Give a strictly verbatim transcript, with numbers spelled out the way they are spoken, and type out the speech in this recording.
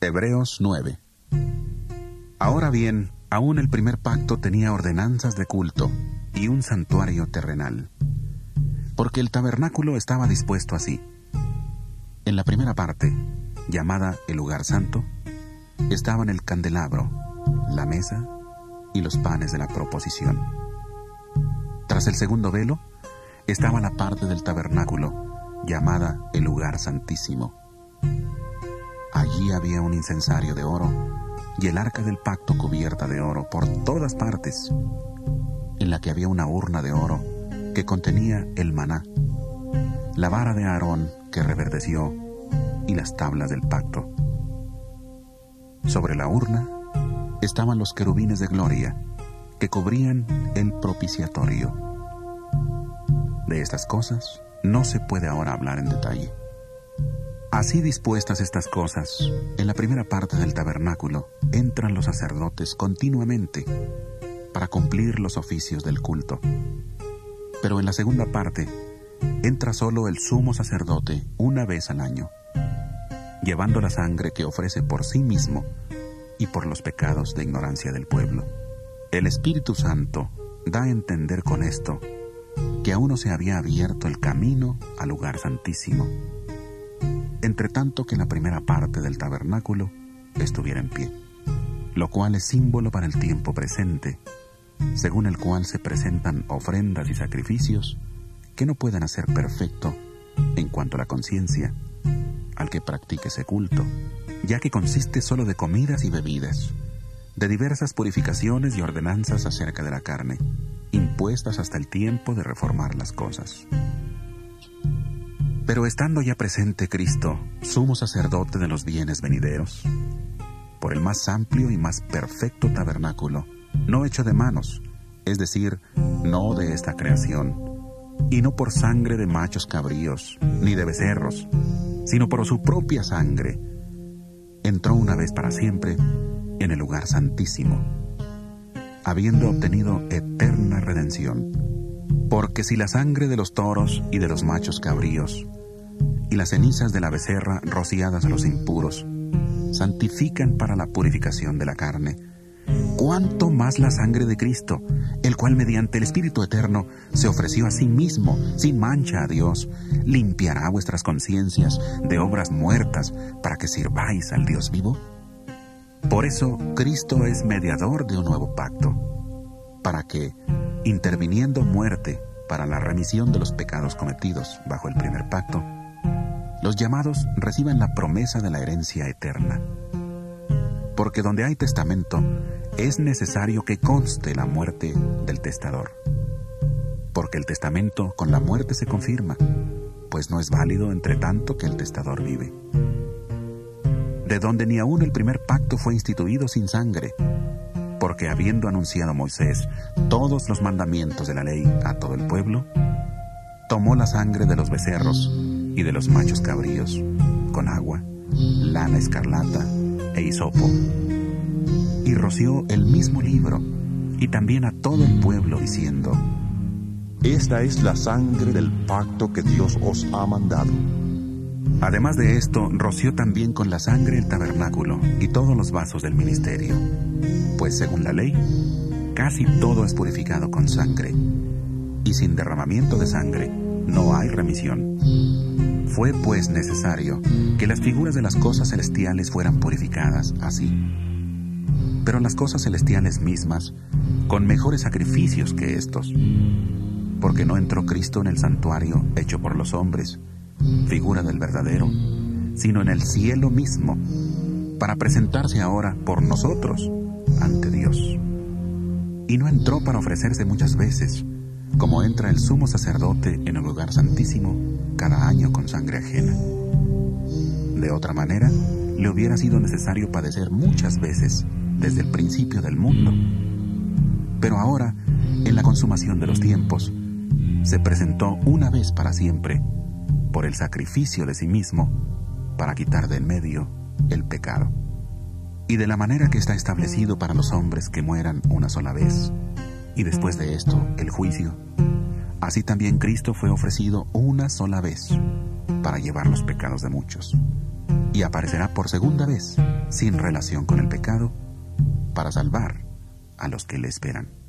Hebreos nueve. Ahora bien, aún el primer pacto tenía ordenanzas de culto y un santuario terrenal, porque el tabernáculo estaba dispuesto así. En la primera parte, llamada el lugar santo, estaban el candelabro, la mesa y los panes de la proposición. Tras el segundo velo, estaba la parte del tabernáculo, llamada el lugar santísimo. Allí había un incensario de oro y el arca del pacto cubierta de oro por todas partes, en la que había una urna de oro que contenía el maná, la vara de Aarón que reverdeció y las tablas del pacto. Sobre la urna estaban los querubines de gloria que cubrían el propiciatorio. De estas cosas no se puede ahora hablar en detalle. Así dispuestas estas cosas, en la primera parte del tabernáculo entran los sacerdotes continuamente para cumplir los oficios del culto. Pero en la segunda parte entra solo el sumo sacerdote una vez al año, llevando la sangre que ofrece por sí mismo y por los pecados de ignorancia del pueblo. El Espíritu Santo da a entender con esto que aún no se había abierto el camino al lugar santísimo, entre tanto que la primera parte del tabernáculo estuviera en pie, lo cual es símbolo para el tiempo presente, según el cual se presentan ofrendas y sacrificios que no pueden hacer perfecto en cuanto a la conciencia al que practique ese culto, ya que consiste solo de comidas y bebidas, de diversas purificaciones y ordenanzas acerca de la carne, impuestas hasta el tiempo de reformar las cosas. Pero estando ya presente Cristo, sumo sacerdote de los bienes venideros, por el más amplio y más perfecto tabernáculo, no hecho de manos, es decir, no de esta creación, y no por sangre de machos cabríos, ni de becerros, sino por su propia sangre, entró una vez para siempre en el lugar santísimo, habiendo obtenido eterna redención. Porque si la sangre de los toros y de los machos cabríos y las cenizas de la becerra rociadas a los impuros santifican para la purificación de la carne, cuánto más la sangre de Cristo, el cual mediante el Espíritu Eterno se ofreció a sí mismo sin mancha a Dios, limpiará vuestras conciencias de obras muertas para que sirváis al Dios vivo. Por eso Cristo es mediador de un nuevo pacto, para que, interviniendo muerte para la remisión de los pecados cometidos bajo el primer pacto, los llamados reciban la promesa de la herencia eterna. Porque donde hay testamento, es necesario que conste la muerte del testador. Porque el testamento con la muerte se confirma, pues no es válido entre tanto que el testador vive. De donde ni aún el primer pacto fue instituido sin sangre, porque habiendo anunciado Moisés todos los mandamientos de la ley a todo el pueblo, tomó la sangre de los becerros y de los machos cabríos, con agua, lana escarlata e hisopo, y roció el mismo libro, y también a todo el pueblo, diciendo: Esta es la sangre del pacto que Dios os ha mandado. Además de esto, roció también con la sangre el tabernáculo y todos los vasos del ministerio, pues según la ley, casi todo es purificado con sangre, y sin derramamiento de sangre no hay remisión. Fue pues necesario que las figuras de las cosas celestiales fueran purificadas así, pero las cosas celestiales mismas con mejores sacrificios que estos, porque no entró Cristo en el santuario hecho por los hombres, figura del verdadero, sino en el cielo mismo, para presentarse ahora por nosotros ante Dios. Y no entró para ofrecerse muchas veces, como entra el sumo sacerdote en el lugar santísimo cada año con sangre ajena. De otra manera, le hubiera sido necesario padecer muchas veces desde el principio del mundo. Pero ahora, en la consumación de los tiempos, se presentó una vez para siempre, por el sacrificio de sí mismo, para quitar de en medio el pecado. Y de la manera que está establecido para los hombres que mueran una sola vez, y después de esto el juicio, así también Cristo fue ofrecido una sola vez para llevar los pecados de muchos. y aparecerá por segunda vez, sin relación con el pecado, para salvar a los que le esperan.